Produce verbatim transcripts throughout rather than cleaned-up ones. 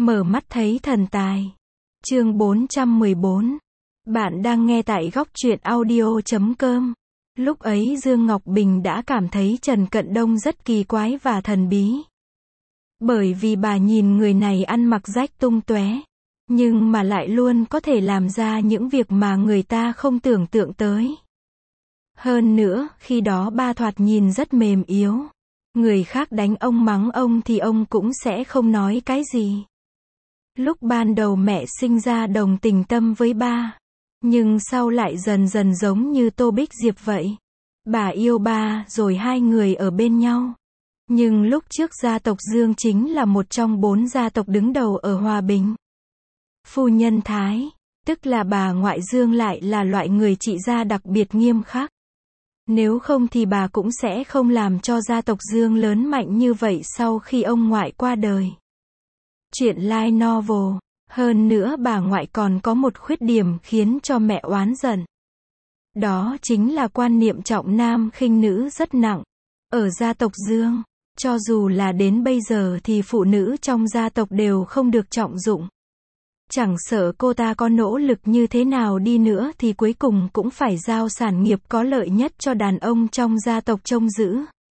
Mở mắt thấy thần tài. Chương bốn trăm mười bốn. Bạn đang nghe tại góc truyện audio chấm com. Lúc ấy Dương Ngọc Bình đã cảm thấy Trần Cận Đông rất kỳ quái và thần bí. Bởi vì bà nhìn người này ăn mặc rách tung tóe, nhưng mà lại luôn có thể làm ra những việc mà người ta không tưởng tượng tới. Hơn nữa, khi đó ba thoạt nhìn rất mềm yếu. Người khác đánh ông mắng ông thì ông cũng sẽ không nói cái gì. Lúc ban đầu mẹ sinh ra đồng tình tâm với ba, nhưng sau lại dần dần giống như Tô Bích Diệp vậy. Bà yêu ba rồi hai người ở bên nhau. Nhưng lúc trước gia tộc Dương chính là một trong bốn gia tộc đứng đầu ở Hòa Bình. Phu nhân Thái, tức là bà ngoại Dương lại là loại người trị gia đặc biệt nghiêm khắc. Nếu không thì bà cũng sẽ không làm cho gia tộc Dương lớn mạnh như vậy sau khi ông ngoại qua đời. Chuyện light novel. Hơn nữa bà ngoại còn có một khuyết điểm khiến cho mẹ oán giận. Đó chính là quan niệm trọng nam khinh nữ rất nặng. Ở gia tộc Dương, cho dù là đến bây giờ thì phụ nữ trong gia tộc đều không được trọng dụng. Chẳng sợ cô ta có nỗ lực như thế nào đi nữa thì cuối cùng cũng phải giao sản nghiệp có lợi nhất cho đàn ông trong gia tộc trông giữ.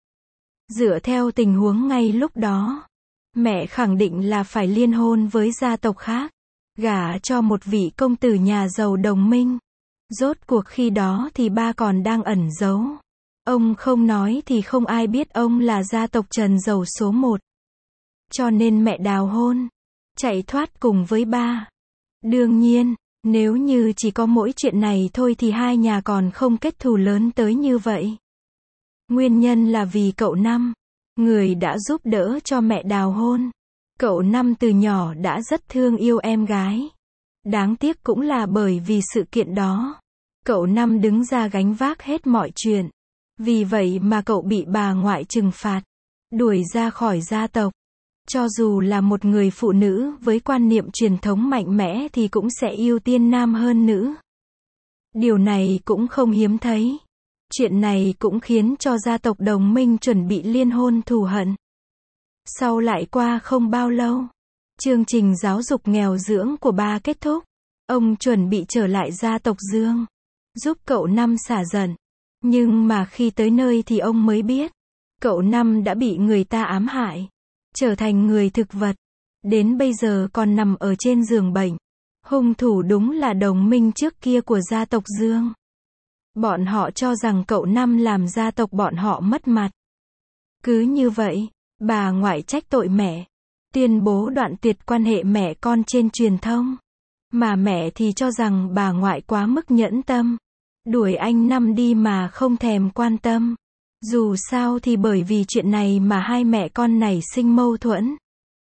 Dựa theo tình huống ngay lúc đó, mẹ khẳng định là phải liên hôn với gia tộc khác, gả cho một vị công tử nhà giàu đồng minh. Rốt cuộc khi đó thì ba còn đang ẩn giấu. Ông không nói thì không ai biết ông là gia tộc Trần giàu số một. Cho nên mẹ đào hôn, chạy thoát cùng với ba. Đương nhiên, nếu như chỉ có mỗi chuyện này thôi thì hai nhà còn không kết thù lớn tới như vậy. Nguyên nhân là vì cậu Năm, người đã giúp đỡ cho mẹ đào hôn. Cậu Năm từ nhỏ đã rất thương yêu em gái. Đáng tiếc cũng là bởi vì sự kiện đó, cậu Năm đứng ra gánh vác hết mọi chuyện. Vì vậy mà cậu bị bà ngoại trừng phạt, đuổi ra khỏi gia tộc. Cho dù là một người phụ nữ với quan niệm truyền thống mạnh mẽ thì cũng sẽ ưu tiên nam hơn nữ. Điều này cũng không hiếm thấy. Chuyện này cũng khiến cho gia tộc đồng minh chuẩn bị liên hôn thù hận. Sau lại qua không bao lâu, chương trình giáo dục nghèo dưỡng của ba kết thúc. Ông chuẩn bị trở lại gia tộc Dương, giúp cậu Năm xả giận. Nhưng mà khi tới nơi thì ông mới biết, cậu Năm đã bị người ta ám hại, trở thành người thực vật. Đến bây giờ còn nằm ở trên giường bệnh. Hung thủ đúng là đồng minh trước kia của gia tộc Dương. Bọn họ cho rằng cậu Năm làm gia tộc bọn họ mất mặt. Cứ như vậy, bà ngoại trách tội mẹ, tuyên bố đoạn tuyệt quan hệ mẹ con trên truyền thông. Mà mẹ thì cho rằng bà ngoại quá mức nhẫn tâm, đuổi anh Năm đi mà không thèm quan tâm. Dù sao thì bởi vì chuyện này mà hai mẹ con này sinh mâu thuẫn.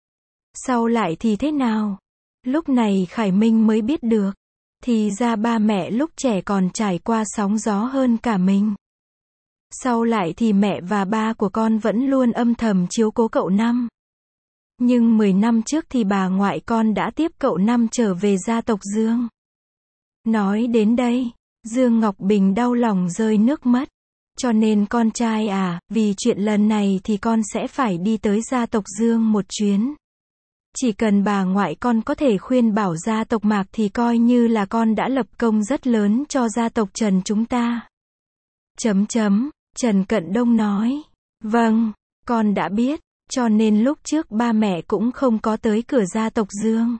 Sau lại thì thế nào? Lúc này Khải Minh mới biết được. Thì ra ba mẹ lúc trẻ còn trải qua sóng gió hơn cả mình. Sau lại thì mẹ và ba của con vẫn luôn âm thầm chiếu cố cậu Năm. Nhưng mười năm trước thì bà ngoại con đã tiếp cậu Năm trở về gia tộc Dương. Nói đến đây, Dương Ngọc Bình đau lòng rơi nước mắt. Cho nên con trai à, vì chuyện lần này thì con sẽ phải đi tới gia tộc Dương một chuyến. Chỉ cần bà ngoại con có thể khuyên bảo gia tộc Mạc thì coi như là con đã lập công rất lớn cho gia tộc Trần chúng ta. Chấm chấm, Trần Cận Đông nói. Vâng, con đã biết, cho nên lúc trước ba mẹ cũng không có tới cửa gia tộc Dương.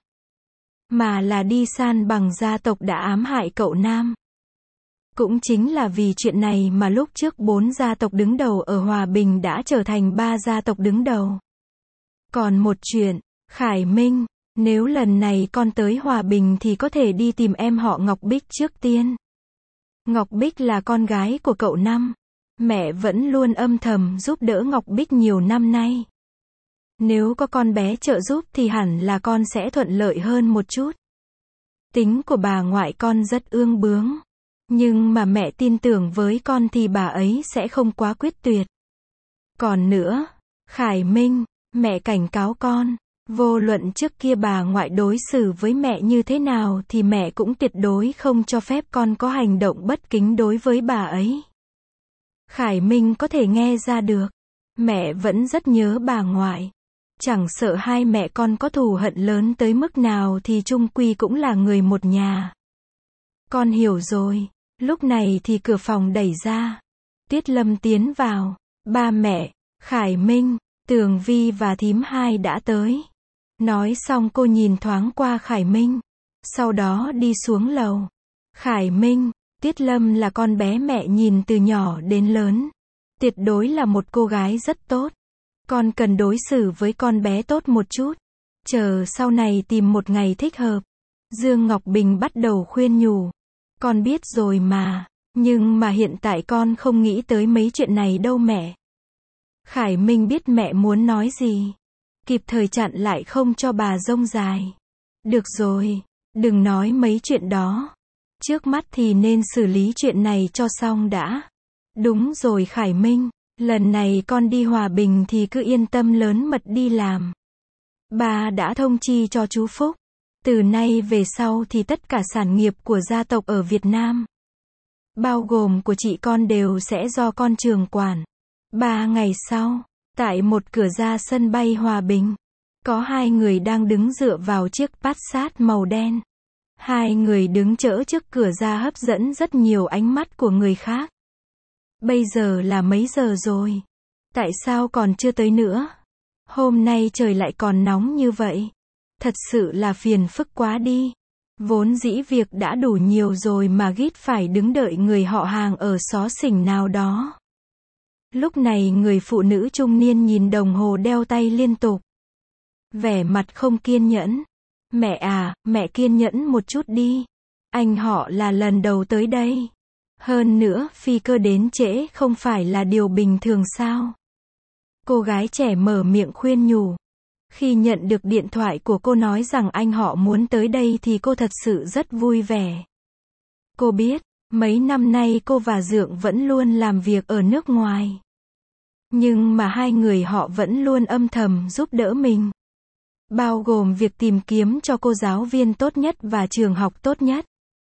Mà là đi san bằng gia tộc đã ám hại cậu Nam. Cũng chính là vì chuyện này mà lúc trước bốn gia tộc đứng đầu ở Hòa Bình đã trở thành ba gia tộc đứng đầu. Còn một chuyện, Khải Minh, nếu lần này con tới Hòa Bình thì có thể đi tìm em họ Ngọc Bích trước tiên. Ngọc Bích là con gái của cậu Năm. Mẹ vẫn luôn âm thầm giúp đỡ Ngọc Bích nhiều năm nay. Nếu có con bé trợ giúp thì hẳn là con sẽ thuận lợi hơn một chút. Tính của bà ngoại con rất ương bướng. Nhưng mà mẹ tin tưởng với con thì bà ấy sẽ không quá quyết tuyệt. Còn nữa, Khải Minh, mẹ cảnh cáo con, vô luận trước kia bà ngoại đối xử với mẹ như thế nào thì mẹ cũng tuyệt đối không cho phép con có hành động bất kính đối với bà ấy. Khải Minh có thể nghe ra được, mẹ vẫn rất nhớ bà ngoại. Chẳng sợ hai mẹ con có thù hận lớn tới mức nào thì chung quy cũng là người một nhà. Con hiểu rồi. Lúc này thì cửa phòng đẩy ra. Tiết Lâm tiến vào. Ba mẹ, Khải Minh, Tường Vi và thím hai đã tới. Nói xong cô nhìn thoáng qua Khải Minh. Sau đó đi xuống lầu. Khải Minh, Tiết Lâm là con bé mẹ nhìn từ nhỏ đến lớn. Tuyệt đối là một cô gái rất tốt. Con cần đối xử với con bé tốt một chút. Chờ sau này tìm một ngày thích hợp. Dương Ngọc Bình bắt đầu khuyên nhủ. Con biết rồi mà. Nhưng mà hiện tại con không nghĩ tới mấy chuyện này đâu mẹ. Khải Minh biết mẹ muốn nói gì. Kịp thời chặn lại không cho bà rông dài. Được rồi, đừng nói mấy chuyện đó. Trước mắt thì nên xử lý chuyện này cho xong đã. Đúng rồi Khải Minh, lần này con đi Hòa Bình thì cứ yên tâm lớn mật đi làm. Bà đã thông chi cho chú Phúc. Từ nay về sau thì tất cả sản nghiệp của gia tộc ở Việt Nam, bao gồm của chị con đều sẽ do con trưởng quản. Ba ngày sau, tại một cửa ra sân bay Hòa Bình, có hai người đang đứng dựa vào chiếc Passat màu đen. Hai người đứng chỡ trước cửa ra hấp dẫn rất nhiều ánh mắt của người khác. Bây giờ là mấy giờ rồi? Tại sao còn chưa tới nữa? Hôm nay trời lại còn nóng như vậy. Thật sự là phiền phức quá đi. Vốn dĩ việc đã đủ nhiều rồi mà Git phải đứng đợi người họ hàng ở xó xỉnh nào đó. Lúc này người phụ nữ trung niên nhìn đồng hồ đeo tay liên tục. Vẻ mặt không kiên nhẫn. Mẹ à, mẹ kiên nhẫn một chút đi. Anh họ là lần đầu tới đây. Hơn nữa, phi cơ đến trễ không phải là điều bình thường sao? Cô gái trẻ mở miệng khuyên nhủ. Khi nhận được điện thoại của cô nói rằng anh họ muốn tới đây thì cô thật sự rất vui vẻ. Cô biết, mấy năm nay cô và Dượng vẫn luôn làm việc ở nước ngoài. Nhưng mà hai người họ vẫn luôn âm thầm giúp đỡ mình. Bao gồm việc tìm kiếm cho cô giáo viên tốt nhất và trường học tốt nhất.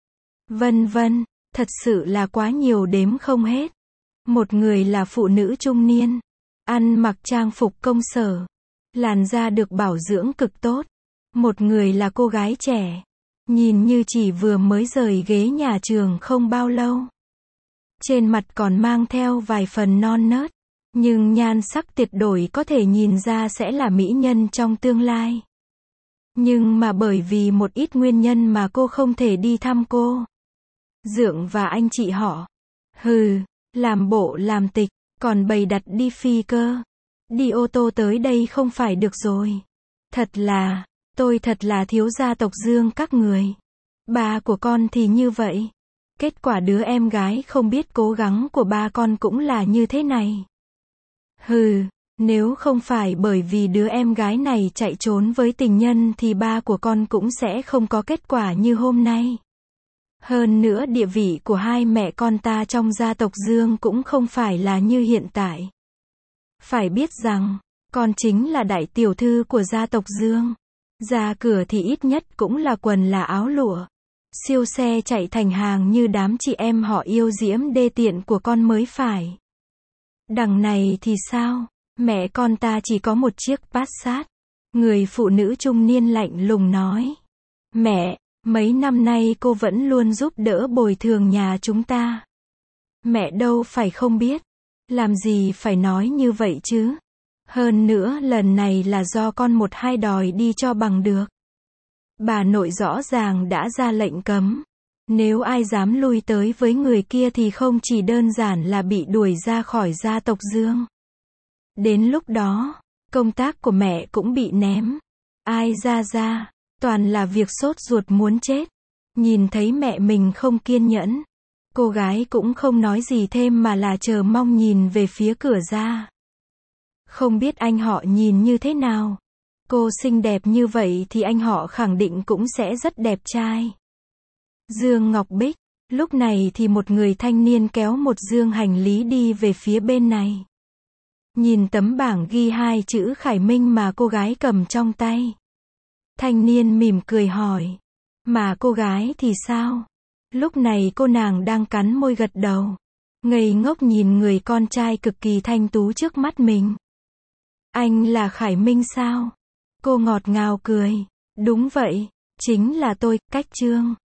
Vân vân, thật sự là quá nhiều đếm không hết. Một người là phụ nữ trung niên, ăn mặc trang phục công sở, làn da được bảo dưỡng cực tốt. Một người là cô gái trẻ, nhìn như chỉ vừa mới rời ghế nhà trường không bao lâu. Trên mặt còn mang theo vài phần non nớt, nhưng nhan sắc tuyệt đối có thể nhìn ra sẽ là mỹ nhân trong tương lai. Nhưng mà bởi vì một ít nguyên nhân mà cô không thể đi thăm cô Dượng và anh chị họ. Hừ, làm bộ làm tịch, còn bày đặt đi phi cơ, đi ô tô tới đây không phải được rồi. Thật là, tôi thật là thiếu gia tộc Dương các người. Ba của con thì như vậy. Kết quả đứa em gái không biết cố gắng của ba con cũng là như thế này. Hừ, nếu không phải bởi vì đứa em gái này chạy trốn với tình nhân thì ba của con cũng sẽ không có kết quả như hôm nay. Hơn nữa địa vị của hai mẹ con ta trong gia tộc Dương cũng không phải là như hiện tại. Phải biết rằng, con chính là đại tiểu thư của gia tộc Dương. Ra cửa thì ít nhất cũng là quần là áo lụa. Siêu xe chạy thành hàng như đám chị em họ yêu diễm đê tiện của con mới phải. Đằng này thì sao? Mẹ con ta chỉ có một chiếc Passat. Người phụ nữ trung niên lạnh lùng nói. Mẹ, mấy năm nay cô vẫn luôn giúp đỡ bồi thường nhà chúng ta. Mẹ đâu phải không biết. Làm gì phải nói như vậy chứ? Hơn nữa lần này là do con một hai đòi đi cho bằng được. Bà nội rõ ràng đã ra lệnh cấm. Nếu ai dám lui tới với người kia thì không chỉ đơn giản là bị đuổi ra khỏi gia tộc Dương. Đến lúc đó, công tác của mẹ cũng bị ném. Ai ra ra, toàn là việc sốt ruột muốn chết. Nhìn thấy mẹ mình không kiên nhẫn, cô gái cũng không nói gì thêm mà là chờ mong nhìn về phía cửa ra. Không biết anh họ nhìn như thế nào. Cô xinh đẹp như vậy thì anh họ khẳng định cũng sẽ rất đẹp trai. Dương Ngọc Bích, lúc này thì một người thanh niên kéo một dương hành lý đi về phía bên này. Nhìn tấm bảng ghi hai chữ Khải Minh mà cô gái cầm trong tay. Thanh niên mỉm cười hỏi. Mà cô gái thì sao? Lúc này cô nàng đang cắn môi gật đầu. Ngây ngốc nhìn người con trai cực kỳ thanh tú trước mắt mình. Anh là Khải Minh sao? Cô ngọt ngào cười. Đúng vậy, chính là tôi, Cách Trương.